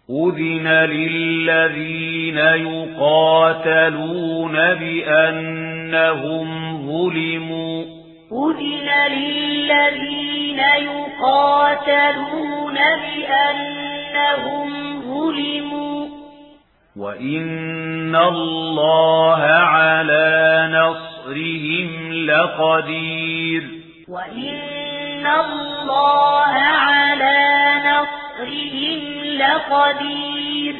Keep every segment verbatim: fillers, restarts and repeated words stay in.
أذن للذين يقاتلون بأنهم ظلموا أذن للذين يقاتلون بأنهم ظلموا وإن الله على نصرهم لقدير وإن الله على نصرهم لقدير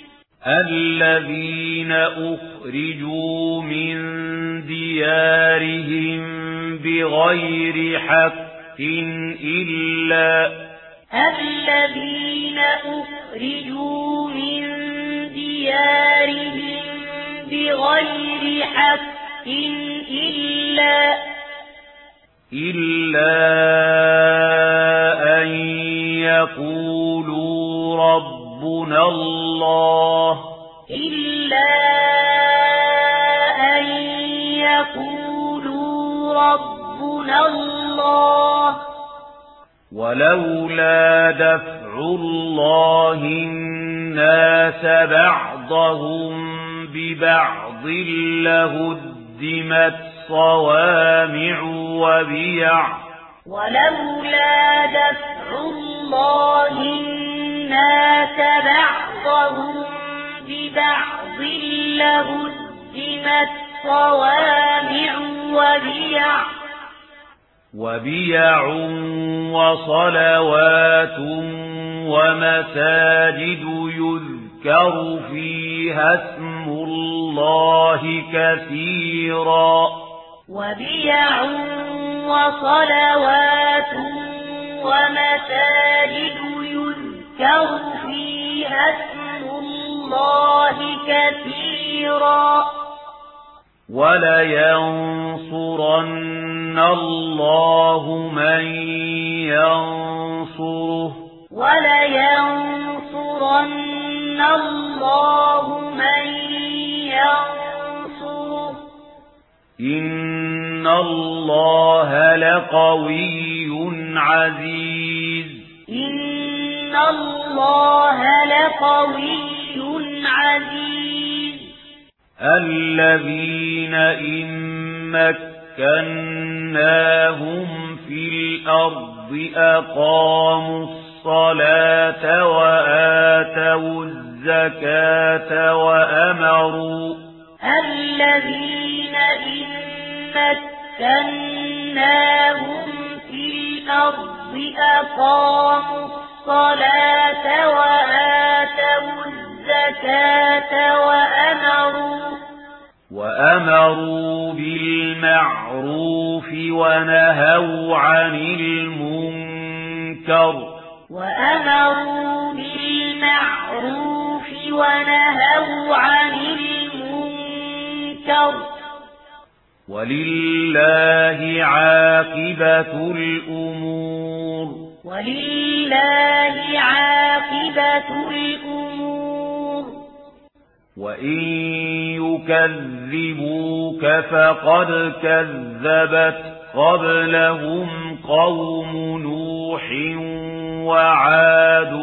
الذين أخرجوا من ديارهم بغير حق إلا الذين أخرجوا من ديارهم بغير حق إلا إلا أن يقولوا ربنا الله إلا أن يقولوا ربنا الله ولولا دفع الله الناس بعضهم ببعض لهدمت صوامع وبيع ولولا دفع الله الناس بعضهم ببعض لهدمت صوامع وبيع وبيع وصلوات ومساجد يذكر فيها اسم الله كثيرا وبيع وصلوات ومساجد يذكر فيها اسم الله كثيرا ولينصرن الله من ينصره ولينصرن الله من ينصره إن الله لقوي عزيز إن الله لقوي عزيز الذين إن مكناهم في الأرض أقاموا الصلاة وآتوا الزكاة وأمروا الذين إن مكناهم في الأرض أقاموا الصلاة وآتوا الزكاة وأمروا وأمروا بالمعروف ونهوا عن المنكر وأمروا بالمعروف ونهوا عن المنكر ولله عاقبة الأمور ولله عاقبة الأمور وإن يكذبوك فقد كذبت قبلهم قوم نوح وعاد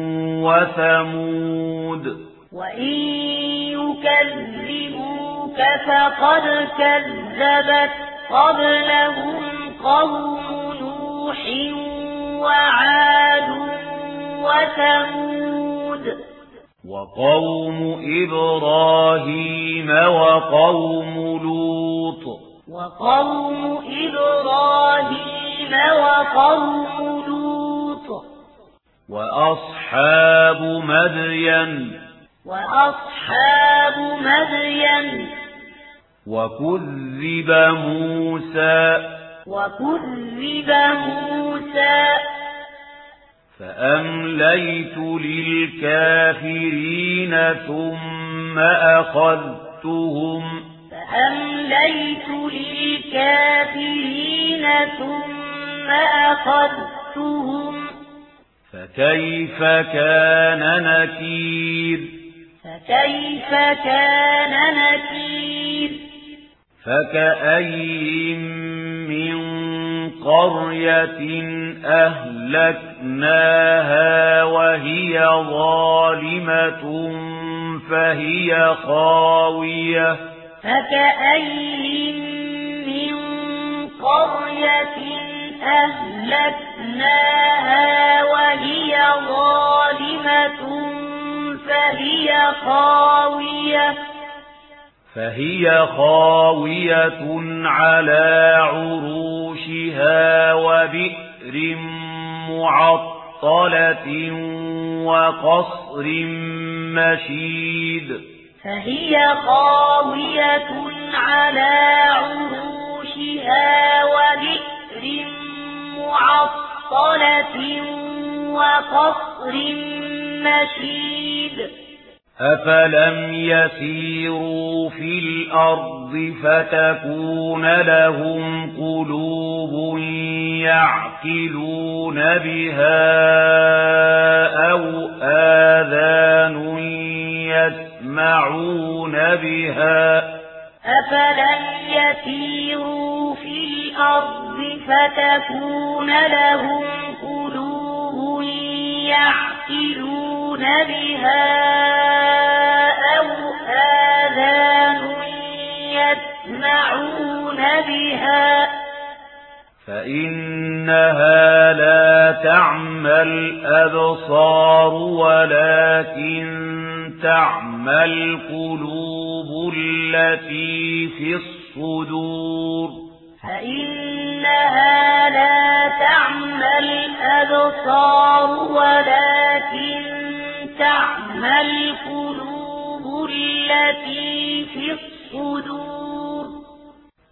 وثمود وإن يكذبوك فقد كذبت قبلهم قوم نوح وعاد وثمود وقوم إبراهيم وقوم لوط وقوم إبراهيم وقوم لوط وأصحاب مدين وأصحاب مدين وكذب موسى وكذب موسى فأمليت للكافرين ثم أخذتهم فأمليت للكافرين ثم أخذتهم فكيف كان نكير فكيف كان نكير فكأي من قرية أهلكناها وهي ظالمة فهي خاوية فكأين من قرية أهلكناها وهي ظالمة فهي خاوية فهي خاوية على عروشها وبئر معطلة وقصر مشيد فهي خاوية على عروشها وبئر معطلة وقصر مشيد أفلم يسيروا في الأرض فتكون لهم قلوب يعقلون بها أو آذان يسمعون بها أفلم يسيروا في الأرض فتكون لهم قلوب يعقلون بها أو آذان يسمعون بها فإنها لا تعمى الأبصار ولكن تعمى القلوب التي في الصدور فإنها لا تعمى الأبصار ولكن تعمى القلوب التي في الصدور